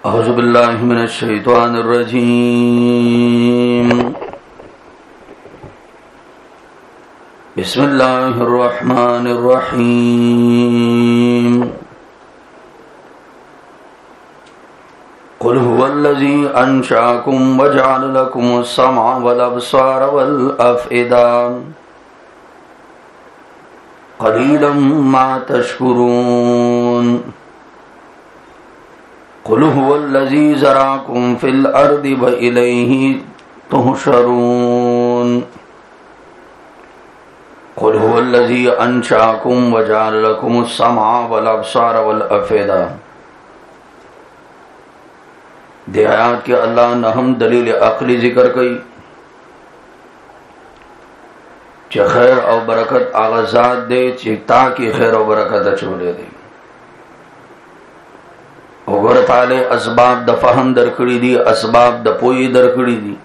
أعوذ بالله من الشيطان الرجيم بسم الله الرحمن الرحيم قل هو الذي أنشأكم وجعل لكم السمع والأبصار والأفئدة قليلا ما تشكرون قل هو الذي زرعكم في الأرض وإليه تحشرون قل هو الذي أنشأكم وجعل لكم السمع والأبصار والأفئدة دے آیات کے اللہ نے ہم دلیل عقلی ذکر کی چه خیر او برکت آغازات دے چه تاکی خیر او برکت اچولے دے وګور تعالی اسباب د فهم درکړي دي اسباب د پوهې درکړي دي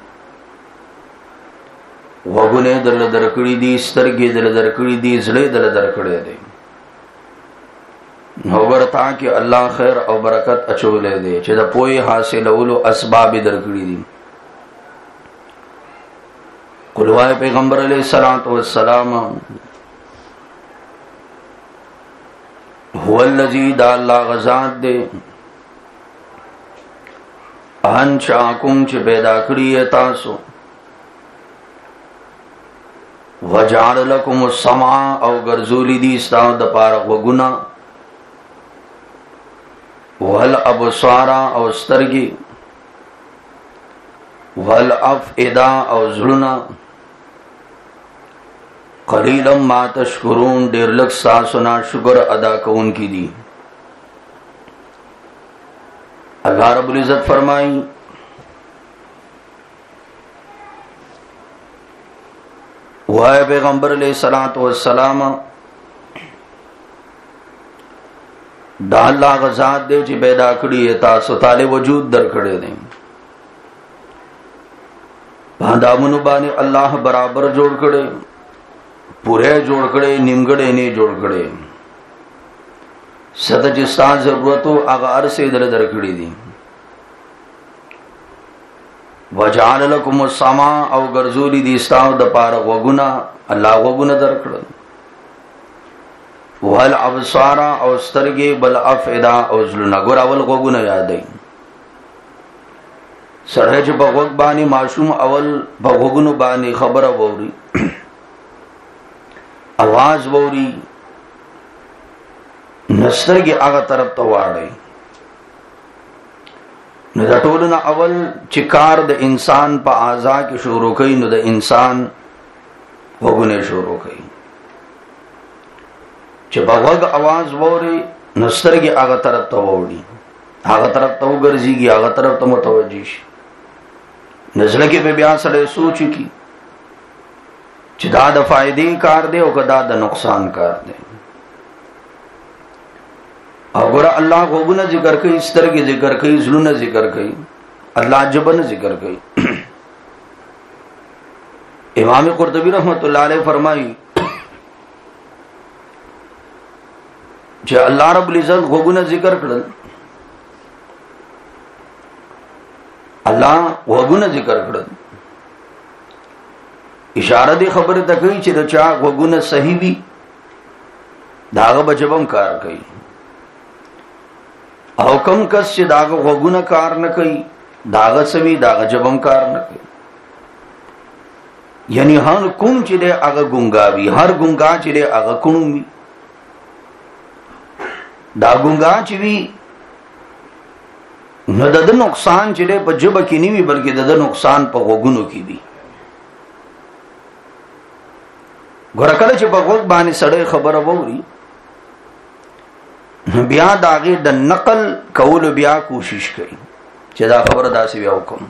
وګونه درکړي دي سترګې درکړي دي زړه درکړي دي وګور تا کې الله خیر او برکت اچولې دي چې د پوهې حاصلولو اسباب درکړي دي قلوای پیغمبر علیہ الصلوۃ والسلام هو الذی دا الله غزاد دے انشاکم چه پیدا کړی تاسو وجعل لكم السمع او ګرځولی دي ستاسو د پاره وګنا والابصار او سترګي والافئده او زړونه قلیلا ما تشکرون ډیر لږ تاسو نه شکر ادا کوونکي دي اللہ رب العزت فرمائی وائے پیغمبر علیہ الصلوۃ والسلام دا اللہ غزاد دے چی پیدا کړی تاسو تعالی وجود در کړی دے باندامونو باندې الله برابر جوړ کړي پوره جوړ کړي نیمګړې نه جوړ کړي ست جستا ضرورتو اغار سے در کړي دي وجعل لكم السمع او ګرځولي دي ستاسو د پاره وګونه الله وګونه در کړل وهل ابصار او سترګې بل افئده او زلنا ګور اول وګونه یادای سره چې په وګ باندې معصوم اول په وګونو باندې خبره ووري आवाज ووري نسترګي هغه طرف ته واړی نو د ټولنه اول چې کار د انسان په اعضاء کې شروع کوي نو د انسان وګونه شروع کوي چې په وګ आवाज ووري نسترګي هغه طرف ته ووري هغه طرف ته وګرځيږي هغه طرف ته متوجي شي نزله کې به بیا سره سوچ کی چې دا د فائدې کار دی او کدا د نقصان کار دی او ګور الله غوونه ذکر کوي سترګې ذکر کوي زړونه ذکر کوي الله جبن ذکر کوي امام قرطبی رحمت الله علیه فرمایي چې الله رب العزت غوونه ذکر کړل الله غوونه ذکر کړل اشاره دی خبره ته کوي چې رچا غوونه صحیح وي داغه بچبم کار کوي او کم کس چې داغه غوونه کار نه کوي داغه سوي داغه جبم کار نه کوي یعنی هر کوم چې دی هغه ګونګاوي هر ګونګا چې دی هغه کونومي دا ګونګا چې وي نو د نقصان چې دی په جبه کې نه وي بلکې د نقصان په غوګونو کې دی ګور کله چې په غوګ باندې سړی خبره ووري بیا داغه د نقل کول بیا کوشش کوي چې دا خبره داسې بیا وکم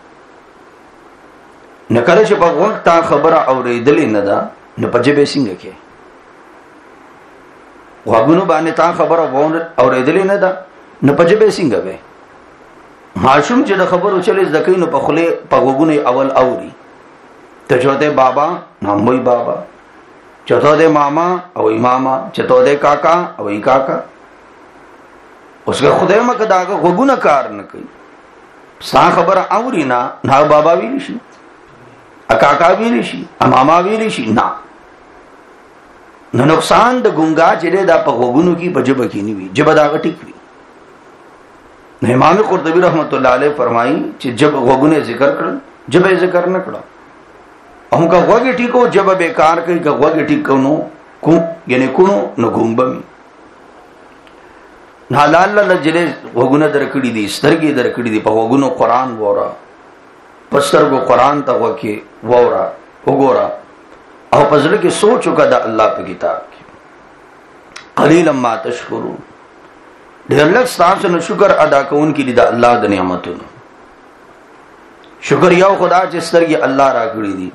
نکله چې په وخت تا خبره اورېدلې نه ده نو په جبه څنګه کې واغونو باندې تا خبره اورېدلې نه ده نو په جبه څنګه به معصوم چې د خبرو چلې ځکه نو په خله په وګونه اول اوري ته چوته بابا ناموي بابا چوته دے ماما او ماما چوته دے کاکا او کاکا اس کا خدای مکه داغه غوګونه کار نه کوي ستا خبره اوري نه بابا ویلی شي اکاکا ویلی شي اماما ویلی شي نه نقصان د ګونګا چې دا په غوګونو کې په جبه کې نه وي جبه دا ټیک وي. امام قرطبی رحمت الله علیه فرمایي چې جب غوګونه ذکر کړل جبه ذکر نه کړل. هم کا غوګي ټیکو جبه بیکار کوي کا غوګي ټیکو نو کو یعنی کونو نو ګومبمي حلال لجلې غوګونه درکړي دي سترګې درکړي دي په غوګونو قران وورا پسترګو قران ته وکي وورا وګورا او پزړه کې سوچ وکړه د الله په کتاب کې قلیلا ما تشکرون ډېر لږ تاسو نو شکر ادا کوونکې دي د الله د نعمتونو. شکر یو خدا چې سترګې الله را کړې دي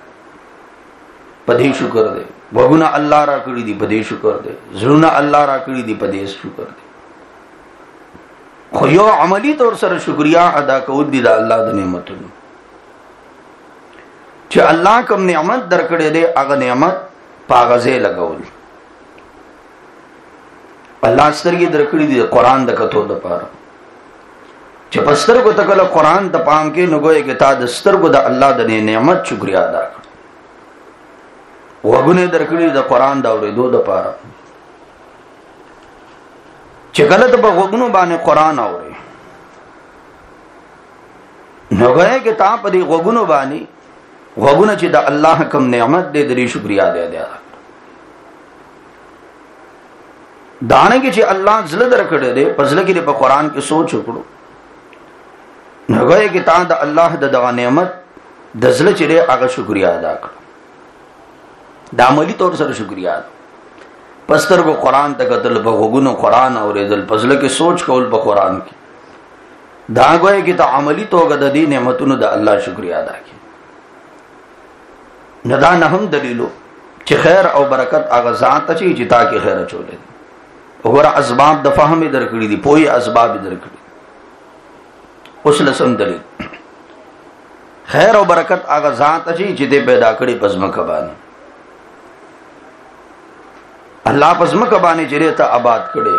په دې شکر دی وګونه الله را کړې دي په دې شکر دی زړونه الله را کړې دي په دې شکر دی. خو یو عملی طور سره شکریا ادا کول دي د الله د نعمتونو چې الله کوم نعمت درکړې دی هغه نعمت پاغزه لګول. الله سترګې درکړې دي قرآن د کتو د پاره چې پسترګو تکله قرآن ته پام کې نګوي کې تا د سترګو د الله د نعمت شکریا ادا کړ. وګونه درکړې د قرآن دا اورېدو د پاره چې کله ته په وګونو باندې قرآن اورې نګوي کې تا په دې وګونو باندې وګونه چې د الله کوم نعمت دې درې شکریا دې دانه کې چې الله زړه درکړې دې پزله کې په قرآن کې سوچ وکړو نګوي کې تا د الله د دغه نعمت د زړه چې هغه شکریا ادا کړ. د عملی طور سره شکریا پسترګو قرآن ته کتل په وګونو قرآن اورېدل پزله کې سوچ کول په قرآن کې دا ګوي کې ته عملی توګه د دې نعمتونو د الله شکریا ادا کړ. ندا نه هم دلیلو چې خیر او برکت هغه ذات ته چې تا کې خیر چولې وګوره اسباب د فهم درکړي دي پوي اسباب درکړي. اوس لسم دلیل خیر او برکت هغه ذات ته چې دې پیدا کړي پزما کبان الله پزما کبانې چې ته آباد کړي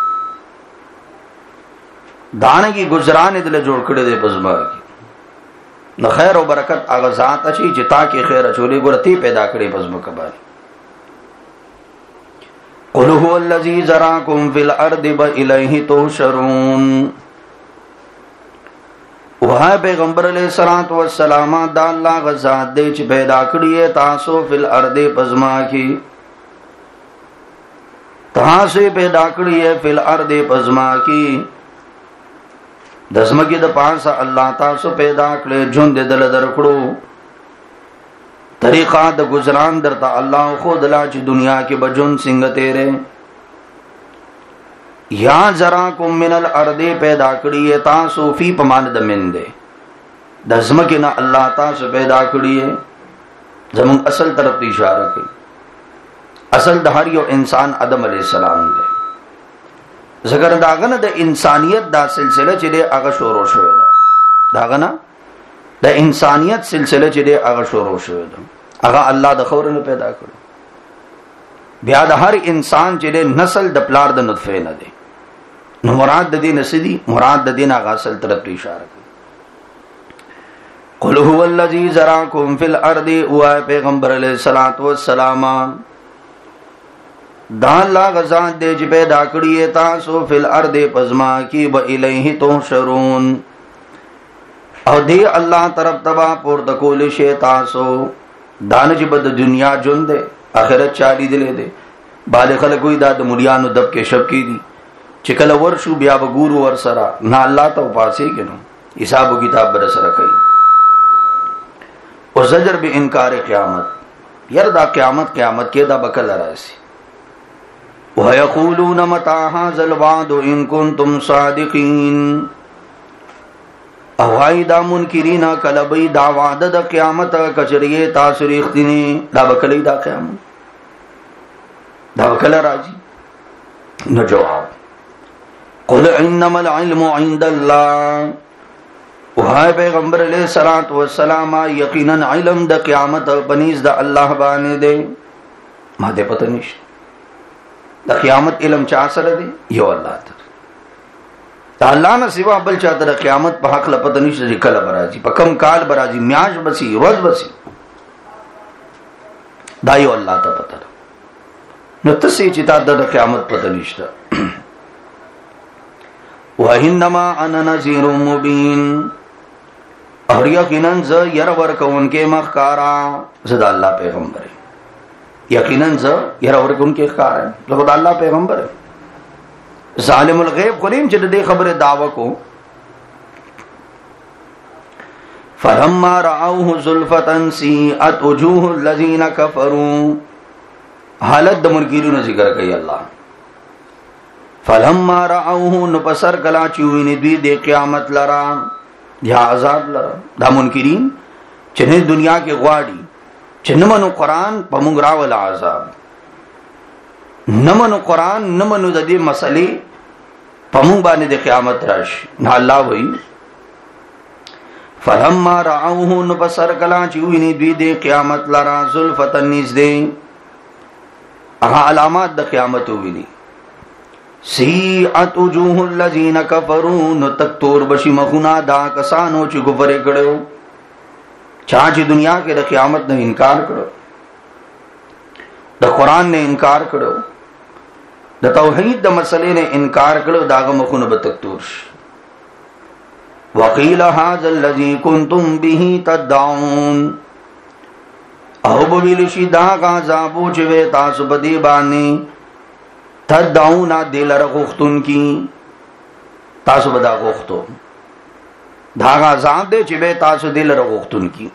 دانه کی گزاران دل جوړ کړي دې پزما کې نو خیر او برکت هغه ذات شي چې تا کې خیر چولې ګورتي پیدا کړي پزما کبانې. قل هو الذي ذراكم في الارض واليه تحشرون. وها پیغمبر علیہ الصلوۃ والسلام دا الله غزاد دې چې پیدا کړی تاسو فل ارض پزما کې تاسو پیدا کړی فل ارض پزما کې دزمګي د پاسه الله تاسو پیدا کړی جون دې دل درکړو طریقہ د گزاران درته الله خو دلا چې دنیا کې بجون څنګه تیرې یا ذراکم من الارض پیدا کړی تاسو فی پمان د من دې د زمکه نه الله تاسو پیدا کړی زمون اصل طرف ته اشاره کوي. اصل د هر یو انسان آدم علیہ السلام دی زګر داغنه د انسانیت دا سلسله چې هغه شروع شوه داغنه د انسانیت سلسله چې هغه شروع شوه هغه الله د خورنه پیدا کړو. بیا د هر انسان چې نسل د پلار د نطفه نه دی نو مراد د دې نسدي مراد د دین هغه اصل طرف ته اشاره کوي. قل هو الذی ذراکم فی الارض او پیغمبر علیہ الصلوۃ والسلام دا الله غزان دې چې پیدا کړی تاسو فی الارض پزما کی و الیه تحشرون او دې الله طرف تبا پور د کول شی تاسو دانه چې بد دنیا جون دې اخرت چالي دلې دې باندې خلک وې دا د مليانو دب کې شب کې دي چې کله ورشو بیا وګورو ور سره نه الله ته پاسې کینو حساب کتاب بر سره کوي. او زجر به انکار قیامت ير دا قیامت کې دا بکل راځي. ويقولون متى هذا الوعد ان كنتم صادقين. او هاي دا منکرین کله به دا وعده د قیامت کچریه تاسو ریختنی دا بکلی دا قیامت دا بکل راځي. نو جواب قل انما العلم عند الله. وهاي پیغمبر علیہ الصلوۃ والسلام یقینا علم د قیامت پنیز د الله باندې دی ما دې پته نشته د قیامت علم چا سره دی یو الله ته الله نه سوا بل چاته د قیامت په حق لپاره نشته چې کله برازي، په کم کال برازي، میاش بسي، ورځ بسي، دا یو الله ته پته. نو تاسو چې تا د قیامت پته نشته. وَإِنَّمَا أَنَا نَذِيرٌ مُبِينٌ، اور یقینا ز ير ورکونکې مخکارا، زه د الله پیغمبر یم. یقینا ز ير ورکونکې ښکارا، زه د الله پیغمبر یم. ظالم الغیب خوریم چې دې خبره دعوه کو. فلما رأوه زلفة سیئت وجوه الذین کفروا، حالت د منکرینو ذکر کوي الله. فلما رأوه نپسر کلا چوینه دوی د قیامت لرا یا عذاب لرا. دا منکرین چې نه دنیا کې غواړي چې نه منو قرآن په موږ راول عذاب، نه منو قرآن، نه منو د دې مسلې په موږ باندې د قیامت راشي. نه الله وایي فلما رأوه نپسر کلا چوینه دوی د قیامت لرا زلفة نزدې، هغه علامات د قیامت ویني. سیئت وجوه الذین کفروا، نو تک تور بشي مخونه دا کسانو چې کفر کړو، چا چې دنیا کې د قیامت نه انکار کړو، د قران نه انکار کړو، د توحید د مسلې نه انکار کړو، داغه مخونه به تک تور شي. وقیل هذا الذی کنتم به تدعون، او بویل شي دا عذابو چې وې تاسو په دې باندې تدعون دل رغختون کی، تاسو بدا غختو، دا عذاب دې چې وې تاسو دل رغختون کی.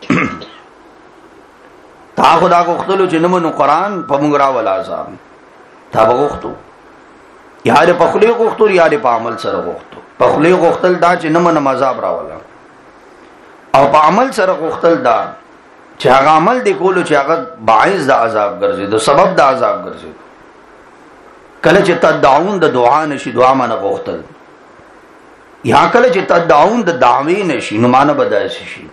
تا خدا غختلو چې نمو قرآن په موږ راول عذاب، تا بغختو یاره په خلی غختو، یاره په عمل سره غختو. په خلی غختل دا چې نمو عذاب راولا، او په عمل سره غختل دا چې هغه عمل دی کولو چې هغه باعث د عذاب ګرځي، د سبب د عذاب ګرځي. کله چې تدعون د دعا نشي، دعا معنی غوښتل، یا کله چې تدعون د دعوی نشي، نو معنی بدایش شي.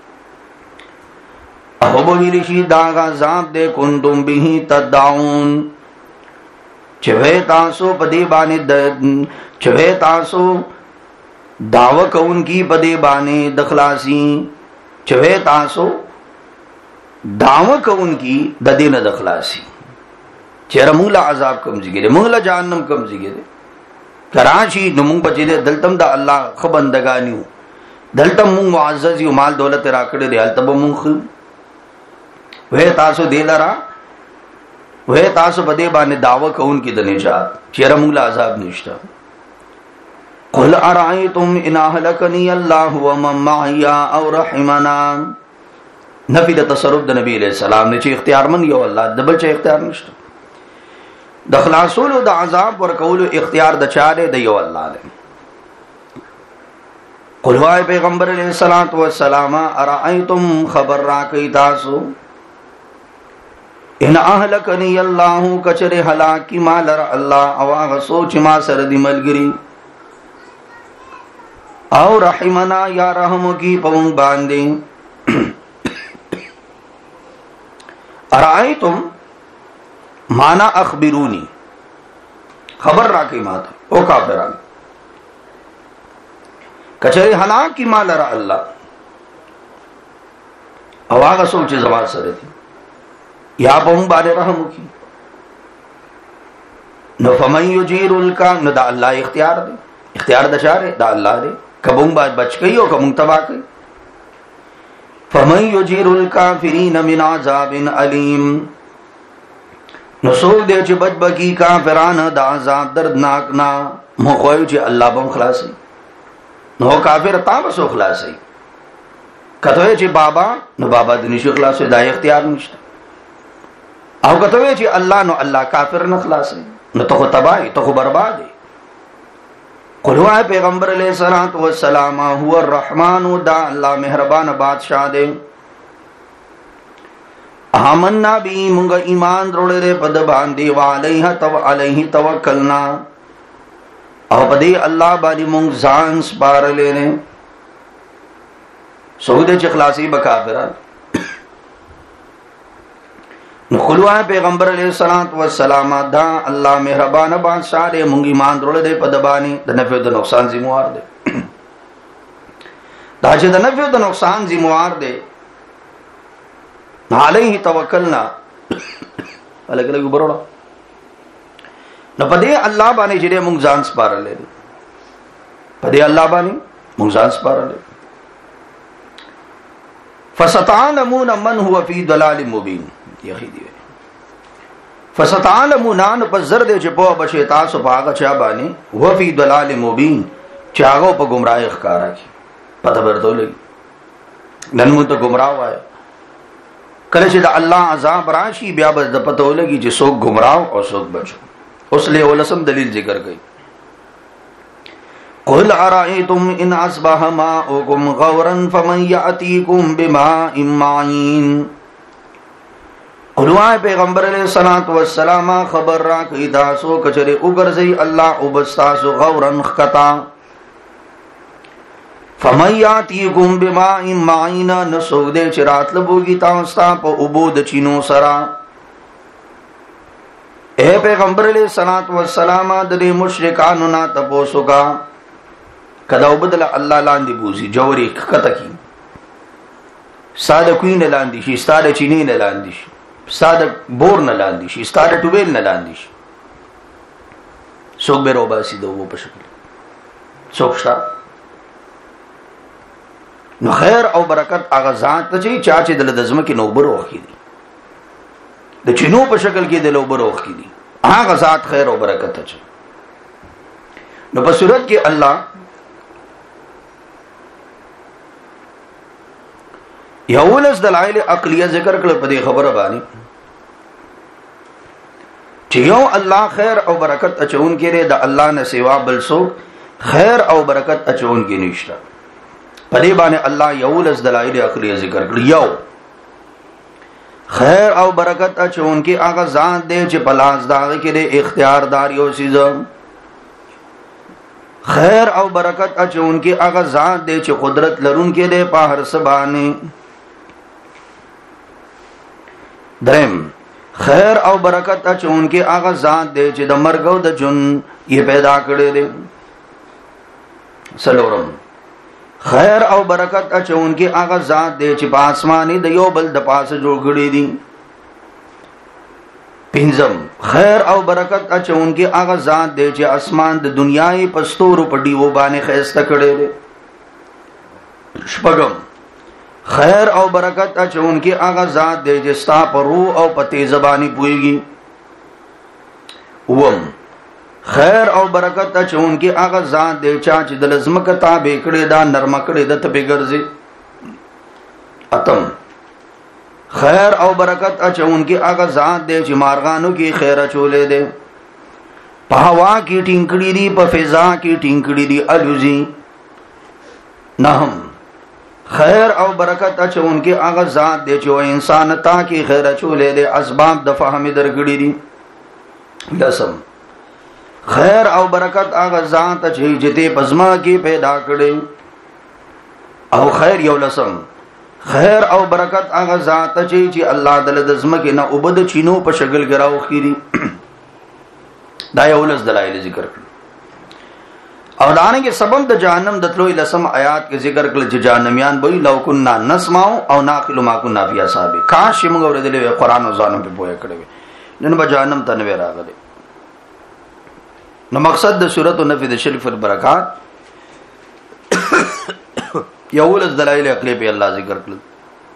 او بویل شي دا عذاب دې کنتم به تدعون، چې وې تاسو په دې باندې چې وې تاسو دعوه کوون کی په دې باندې د خلاصي، چې وې تاسو دعوه کون کی د دین د خلاصي، چیرې موږ له عذاب کم زیږي، موږ له جهنم کم زیږي. کراشي نو موږ بچی دلتم د الله خو بندگانیو، دلتم موږ معزز یو، مال دولت راکړي دی، هلته به موږ وې تاسو دې لرا، وې تاسو په دې باندې دعوه کون کی د نجات، چیرې موږ له عذاب نشته. قل ارایتم ان اهلکنی الله ومن معي او رحمنا، نفی د تصرف د نبی علیہ السلام نه چې اختیار من یو الله، د بل چا اختیار نشته. د خلاصولو د عذاب ورکولو اختیار د چاره د یو الله دی. قل وای پیغمبر علیہ الصلوۃ والسلام ارایتم خبر را کوي تاسو، ان اهلکنی الله کچر هلاکی مال الله، او هغه سوچ ما سره دی ملګری، او رحمنا یا رحم کی پون باندې. ارائیتم مانا اخبرونی، خبر راکی ماتا او کافران، کچھرے ہلاک کی مال را اللہ، او آگا سوچ زمان سرے تھی، یا پہم بارے رحم کی. نو فمن یجیر الکا، نو دا اللہ اختیار دے، اختیار دا چارے دا اللہ دے، کبھوں بات بچ گئی ہو کبھوں تباہ گئی. فمن یجیر الکافرین من عذاب علیم، نسوک دے چی بچ بکی کافران دا عذاب دردناک نا، مخویو چی اللہ بم خلاصی، نو کافر تا بسو خلاصی. کتوئے چی بابا، نو بابا دنیشو خلاصی، دا اختیار نشتا. او کتوئے چی اللہ، نو اللہ کافر نخلاصی، نو تو خو تباہی، تو خو بربادی. قلوا پیغمبر علیہ الصلوۃ والسلام هو الرحمن، دا اللہ مہربان بادشاہ دے. آمنا بی منگا ایمان دروڑے دے پد باندی، وعلیہ توکلنا، او پدی اللہ بانی منگ زان سپار لینے. سعود چخلاصی بکافران. نو خلوه پیغمبر علیہ الصلوۃ والسلام دا الله مهربان بادشاہ دې مونږ ایمان درول دې په دبانی د نفع او د نقصان ذمہوار دې دا چې د نفع او د نقصان ذمہوار دې علیه توکلنا الګ لګ بروړه نو پدې الله باندې چې مونږ ځان سپارلې پدې الله باندې مونږ ځان سپارلې فستعلمون من هو فی ضلال مبین یخیدی فستعلمون ان پزر دې چې په بشي تاسو پاګه چا باندې هو فی ضلال مبین چاغو په گمراهی ښکارا کی پته ورته لګي نن مو ته گمراه وای کله چې د الله عذاب راشي بیا به د پته ولګي چې څوک گمراه او څوک بچو اوس له ولسم دلیل ذکر کړي قل ارائیتم ان اصبح ماؤکم غورا فمن یأتیکم بماء معین قلوائے پیغمبر علیہ الصلوۃ والسلام خبر را کی تاسو کچره وګرځي الله او بستاسو غورا خطا فمن یأتیکم بماء معین نسوګ دې چرات لبوږي تاسو په عبود چینو سرا اے پیغمبر علیہ الصلوۃ والسلام د مشرکانو نه تاسو کا کدا وبدل الله لاندې بوزي جوړي کته کی ساده کوی نه لاندې شي ساده چینی نه لاندې شي ساده بور نه لاندې شي ساده ټوبل نه لاندې شي څوک به روبا سي دوه په شکل څوک شا نو خیر او برکت هغه ذات ته چې چا چې د لزمه کې نوبر وخی دي د چینو په شکل کې د لوبر وخی دي هغه ذات خیر او برکت ته نو په صورت کې الله یولس دلائل عقلیه ذکر کړل په دې خبره باندې چې یو الله خیر او برکت اچون کې د الله نه سوا بل څوک خیر او برکت اچون کې نشته په دې باندې الله یولس دلائل عقلیه ذکر کړل یو خیر او برکت اچون کې هغه ذات دې چې پلاس داغه کې د اختیار دار یو سيزم خیر او برکت اچون کې هغه ذات دې چې قدرت لرون کې د په هر سبانه درم خیر او برکت اچون کې هغه ذات دی چې د مرګ او د جون یې پیدا کړی دی سلورم خیر او برکت اچون کې هغه ذات دی چې په اسماني د یو بل د پاسه جوړ کړی دی پنځم خیر او برکت اچون کې هغه ذات دی چې اسمان د دنیاي پستورو په دیو باندې خیسته کړی دی شپږم خیر او برکت اچون کې هغه ذات دی چې ستا په روح او په تیز باندې پويږي وم خیر او برکت اچون کې هغه ذات دی چې د لزمکه تابع کړي دا نرم کړي د ته پیګرځي اتم خیر او برکت اچون کې هغه ذات دی چې مارغانو کې خیر اچولې دی په هوا کې ټینګړي دي په فضا کې ټینګړي دي الوزي نهم خیر او برکت اچون کې هغه ذات دی چې انسان تا کې خیر اچولې دي اسباب د فهم درګړي دي لسم خیر او برکت هغه ذات چې جته پزما کې پیدا کړي او خیر یو لسم خیر او برکت هغه ذات چې الله دل د زمکه نه وبد چینو په شکل ګراو خيري دا یو لس دلایل ذکر کړ او دانه کې سبب د جهنم د تلو لسم آیات کې ذکر کړل چې جهنميان به لو كنا نسمع او ناقل ما كنا فيها صاحب کاش موږ ورته قرآن او ځانم په پوهه کړو نن به جهنم ته نه راغله نو مقصد د سورۃ النفی د شرف البرکات یو لس دلایل عقلی په الله ذکر کړل